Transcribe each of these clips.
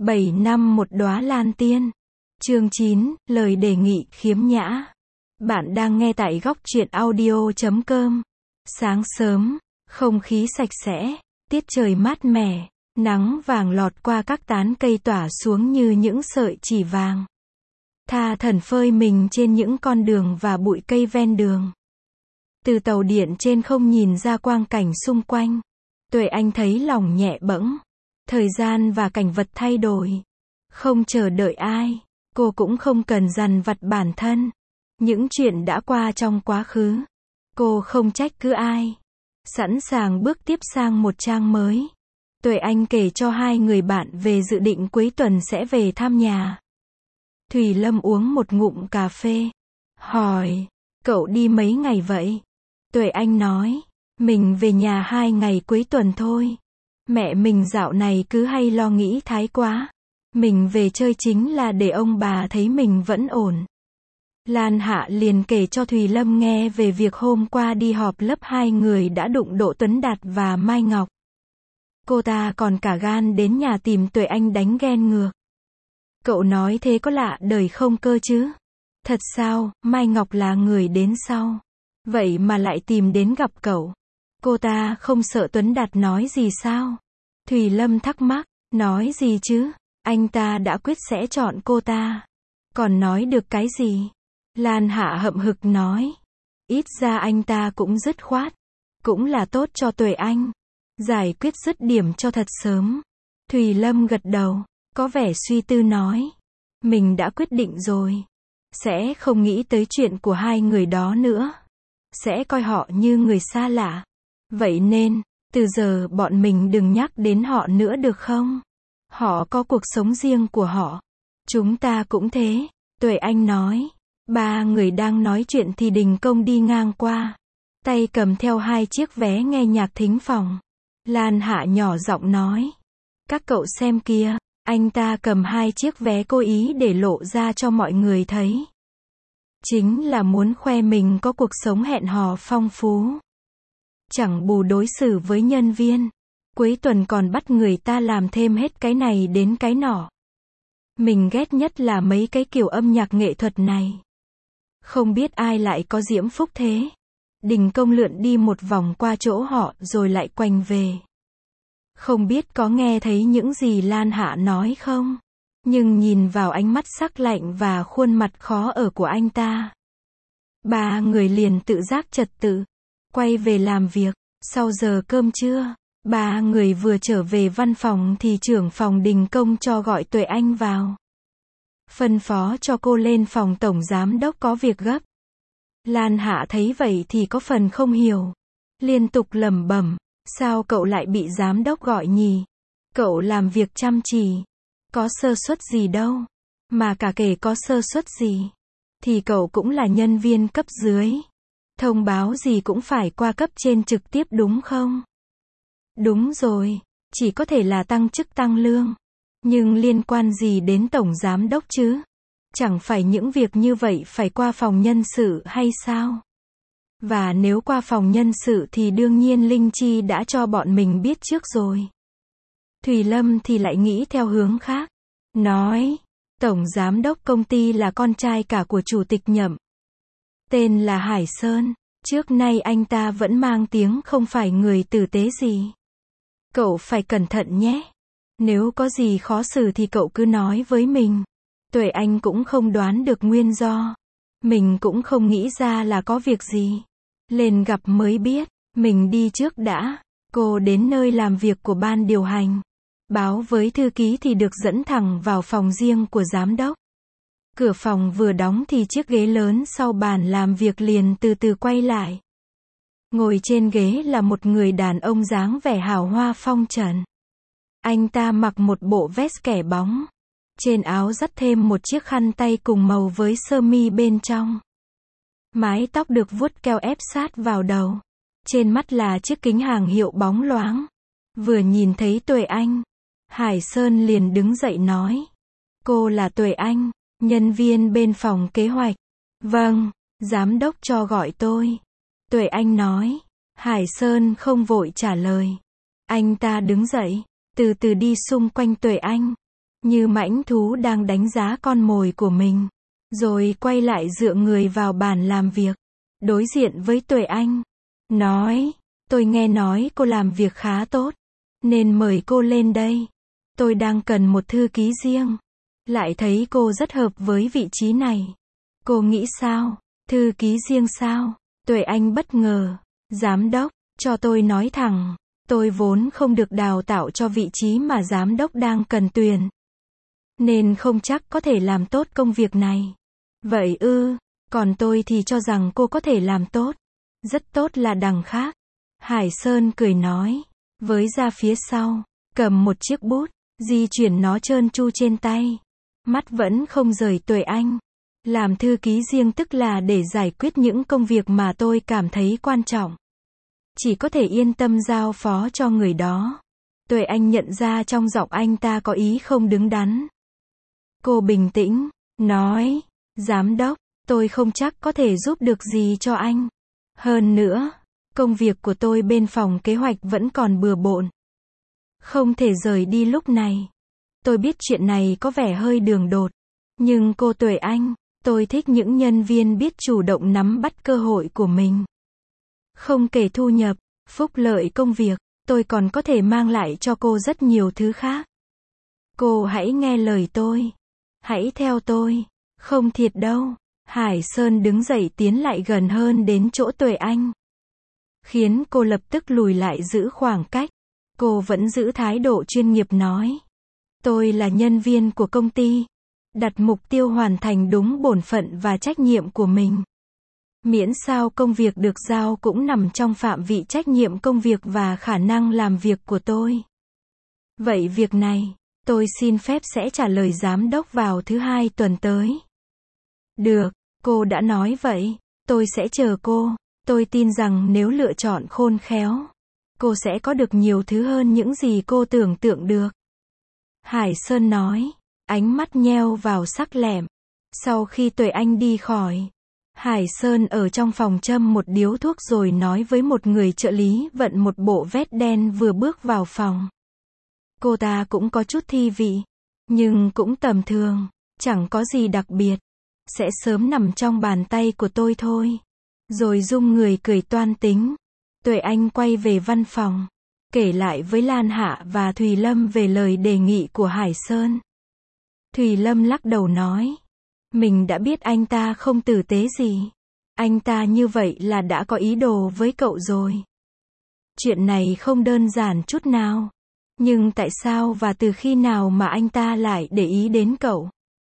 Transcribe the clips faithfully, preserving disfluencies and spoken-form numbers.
bảy năm một đóa lan tiên. Chương chín, lời đề nghị khiếm nhã. Bạn đang nghe tại góc truyện audio chấm com. Sáng sớm, không khí sạch sẽ, tiết trời mát mẻ, nắng vàng lọt qua các tán cây tỏa xuống như những sợi chỉ vàng. Tha thẩn phơi mình trên những con đường và bụi cây ven đường. Từ tàu điện trên không nhìn ra quang cảnh xung quanh. Tuệ Anh thấy lòng nhẹ bẫng. Thời gian và cảnh vật thay đổi. Không chờ đợi ai. Cô cũng không cần dằn vặt bản thân. Những chuyện đã qua trong quá khứ. Cô không trách cứ ai. Sẵn sàng bước tiếp sang một trang mới. Tuệ Anh kể cho hai người bạn về dự định cuối tuần sẽ về thăm nhà. Thùy Lâm uống một ngụm cà phê. Hỏi, cậu đi mấy ngày vậy? Tuệ Anh nói, mình về nhà hai ngày cuối tuần thôi. Mẹ mình dạo này cứ hay lo nghĩ thái quá. Mình về chơi chính là để ông bà thấy mình vẫn ổn. Lan Hạ liền kể cho Thùy Lâm nghe về việc hôm qua đi họp lớp hai người đã đụng độ Tuấn Đạt và Mai Ngọc. Cô ta còn cả gan đến nhà tìm Tuệ Anh đánh ghen ngược. Cậu nói thế có lạ đời không cơ chứ? Thật sao, Mai Ngọc là người đến sau. Vậy mà lại tìm đến gặp cậu. Cô ta không sợ Tuấn Đạt nói gì sao? Thùy Lâm thắc mắc, nói gì chứ? Anh ta đã quyết sẽ chọn cô ta. Còn nói được cái gì? Lan Hạ hậm hực nói. Ít ra anh ta cũng dứt khoát. Cũng là tốt cho Tuệ Anh. Giải quyết dứt điểm cho thật sớm. Thùy Lâm gật đầu. Có vẻ suy tư nói. Mình đã quyết định rồi. Sẽ không nghĩ tới chuyện của hai người đó nữa. Sẽ coi họ như người xa lạ. Vậy nên, từ giờ bọn mình đừng nhắc đến họ nữa được không? Họ có cuộc sống riêng của họ. Chúng ta cũng thế. Tuệ Anh nói. Ba người đang nói chuyện thì Đình Công đi ngang qua. Tay cầm theo hai chiếc vé nghe nhạc thính phòng. Lan Hạ nhỏ giọng nói. Các cậu xem kìa. Anh ta cầm hai chiếc vé cố ý để lộ ra cho mọi người thấy. Chính là muốn khoe mình có cuộc sống hẹn hò phong phú. Chẳng bù đối xử với nhân viên. Cuối tuần còn bắt người ta làm thêm hết cái này đến cái nọ. Mình ghét nhất là mấy cái kiểu âm nhạc nghệ thuật này. Không biết ai lại có diễm phúc thế. Đình Công lượn đi một vòng qua chỗ họ rồi lại quanh về. Không biết có nghe thấy những gì Lan Hạ nói không? Nhưng nhìn vào ánh mắt sắc lạnh và khuôn mặt khó ở của anh ta. Ba người liền tự giác trật tự. Quay về làm việc. Sau giờ cơm trưa, ba người vừa trở về văn phòng thì trưởng phòng Đình Công cho gọi Tuệ Anh vào. Phân phó cho cô lên phòng tổng giám đốc có việc gấp. Lan Hạ thấy vậy thì có phần không hiểu. Liên tục lẩm bẩm, sao cậu lại bị giám đốc gọi nhỉ? Cậu làm việc chăm chỉ. Có sơ suất gì đâu. Mà cả kể có sơ suất gì. Thì cậu cũng là nhân viên cấp dưới. Thông báo gì cũng phải qua cấp trên trực tiếp đúng không? Đúng rồi. Chỉ có thể là tăng chức tăng lương. Nhưng liên quan gì đến tổng giám đốc chứ? Chẳng phải những việc như vậy phải qua phòng nhân sự hay sao? Và nếu qua phòng nhân sự thì đương nhiên Linh Chi đã cho bọn mình biết trước rồi. Thùy Lâm thì lại nghĩ theo hướng khác. Nói, tổng giám đốc công ty là con trai cả của chủ tịch Nhậm. Tên là Hải Sơn. Trước nay anh ta vẫn mang tiếng không phải người tử tế gì. Cậu phải cẩn thận nhé. Nếu có gì khó xử thì cậu cứ nói với mình. Tuệ Anh cũng không đoán được nguyên do. Mình cũng không nghĩ ra là có việc gì. Lên gặp mới biết. Mình đi trước đã. Cô đến nơi làm việc của ban điều hành. Báo với thư ký thì được dẫn thẳng vào phòng riêng của giám đốc. Cửa phòng vừa đóng thì chiếc ghế lớn sau bàn làm việc liền từ từ quay lại. Ngồi trên ghế là một người đàn ông dáng vẻ hào hoa phong trần. Anh ta mặc một bộ vest kẻ bóng. Trên áo dắt thêm một chiếc khăn tay cùng màu với sơ mi bên trong. Mái tóc được vuốt keo ép sát vào đầu. Trên mắt là chiếc kính hàng hiệu bóng loáng. Vừa nhìn thấy Tuệ Anh, Hải Sơn liền đứng dậy nói. Cô là Tuệ Anh, nhân viên bên phòng kế hoạch. Vâng, giám đốc cho gọi tôi. Tuệ Anh nói. Hải Sơn không vội trả lời. Anh ta đứng dậy, từ từ đi xung quanh Tuệ Anh. như mãnh thú đang đánh giá con mồi của mình. Rồi quay lại dựa người vào bàn làm việc, đối diện với Tuệ Anh. Nói, tôi nghe nói cô làm việc khá tốt, nên mời cô lên đây. Tôi đang cần một thư ký riêng. Lại thấy cô rất hợp với vị trí này. Cô nghĩ sao? Thư ký riêng sao? Tuệ Anh bất ngờ. Giám đốc, cho tôi nói thẳng, tôi vốn không được đào tạo cho vị trí mà giám đốc đang cần tuyển. Nên không chắc có thể làm tốt công việc này. Vậy ư, còn tôi thì cho rằng cô có thể làm tốt. Rất tốt là đằng khác. Hải Sơn cười nói, với ra phía sau, cầm một chiếc bút, di chuyển nó trơn tru trên tay. Mắt vẫn không rời Tuệ Anh. Làm thư ký riêng tức là để giải quyết những công việc mà tôi cảm thấy quan trọng. Chỉ có thể yên tâm giao phó cho người đó. Tuệ Anh nhận ra trong giọng anh ta có ý không đứng đắn. Cô bình tĩnh, nói, giám đốc, tôi không chắc có thể giúp được gì cho anh. Hơn nữa, công việc của tôi bên phòng kế hoạch vẫn còn bừa bộn. Không thể rời đi lúc này. Tôi biết chuyện này có vẻ hơi đường đột. Nhưng cô Tuệ Anh, tôi thích những nhân viên biết chủ động nắm bắt cơ hội của mình. Không kể thu nhập, phúc lợi công việc, tôi còn có thể mang lại cho cô rất nhiều thứ khác. Cô hãy nghe lời tôi. Hãy theo tôi. Không thiệt đâu. Hải Sơn đứng dậy tiến lại gần hơn đến chỗ Tuệ Anh. Khiến cô lập tức lùi lại giữ khoảng cách. Cô vẫn giữ thái độ chuyên nghiệp nói. Tôi là nhân viên của công ty. Đặt mục tiêu hoàn thành đúng bổn phận và trách nhiệm của mình. Miễn sao công việc được giao cũng nằm trong phạm vị trách nhiệm công việc và khả năng làm việc của tôi. Vậy việc này, tôi xin phép sẽ trả lời giám đốc vào thứ hai tuần tới. Được, cô đã nói vậy, tôi sẽ chờ cô. Tôi tin rằng nếu lựa chọn khôn khéo, cô sẽ có được nhiều thứ hơn những gì cô tưởng tượng được. Hải Sơn nói, ánh mắt nheo vào sắc lẹm. Sau khi Tuệ Anh đi khỏi, Hải Sơn ở trong phòng châm một điếu thuốc rồi nói với một người trợ lý vận một bộ vest đen vừa bước vào phòng. Cô ta cũng có chút thi vị, nhưng cũng tầm thường, chẳng có gì đặc biệt. Sẽ sớm nằm trong bàn tay của tôi thôi. Rồi rung người cười toan tính. Tuệ Anh quay về văn phòng, kể lại với Lan Hạ và Thùy Lâm về lời đề nghị của Hải Sơn. Thùy Lâm lắc đầu nói, mình đã biết anh ta không tử tế gì. Anh ta như vậy là đã có ý đồ với cậu rồi. Chuyện này không đơn giản chút nào. Nhưng tại sao và từ khi nào mà anh ta lại để ý đến cậu?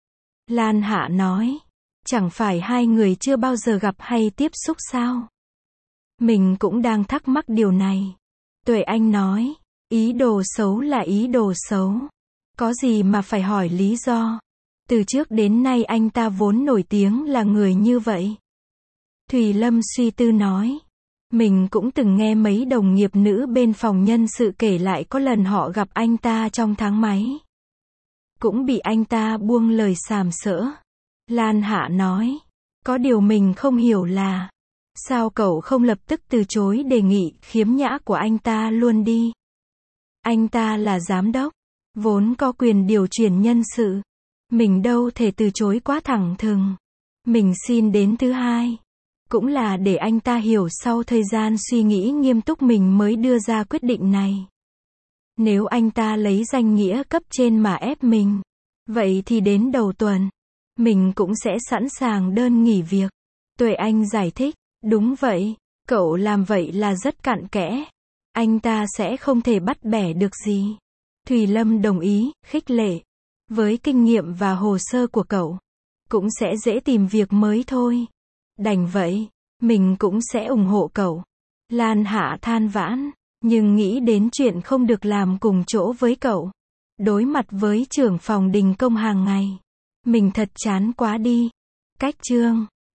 Lan Hạ nói, chẳng phải hai người chưa bao giờ gặp hay tiếp xúc sao? Mình cũng đang thắc mắc điều này. Tuệ Anh nói, ý đồ xấu là ý đồ xấu. Có gì mà phải hỏi lý do. Từ trước đến nay anh ta vốn nổi tiếng là người như vậy. Thùy Lâm suy tư nói, mình cũng từng nghe mấy đồng nghiệp nữ bên phòng nhân sự kể lại có lần họ gặp anh ta trong thang máy. Cũng bị anh ta buông lời sàm sỡ. Lan Hạ nói, có điều mình không hiểu là, sao cậu không lập tức từ chối đề nghị khiếm nhã của anh ta luôn đi. Anh ta là giám đốc, vốn có quyền điều chuyển nhân sự. Mình đâu thể từ chối quá thẳng thừng. Mình xin đến thứ hai. Cũng là để anh ta hiểu sau thời gian suy nghĩ nghiêm túc mình mới đưa ra quyết định này. Nếu anh ta lấy danh nghĩa cấp trên mà ép mình, vậy thì đến đầu tuần, mình cũng sẽ sẵn sàng đơn nghỉ việc. Tuệ Anh giải thích, đúng vậy, cậu làm vậy là rất cặn kẽ. Anh ta sẽ không thể bắt bẻ được gì. Thùy Lâm đồng ý, khích lệ. Với kinh nghiệm và hồ sơ của cậu, cũng sẽ dễ tìm việc mới thôi. Đành vậy, mình cũng sẽ ủng hộ cậu. Lan Hạ than vãn, nhưng nghĩ đến chuyện không được làm cùng chỗ với cậu. Đối mặt với trưởng phòng đình công hàng ngày. Mình thật chán quá đi. Cách chương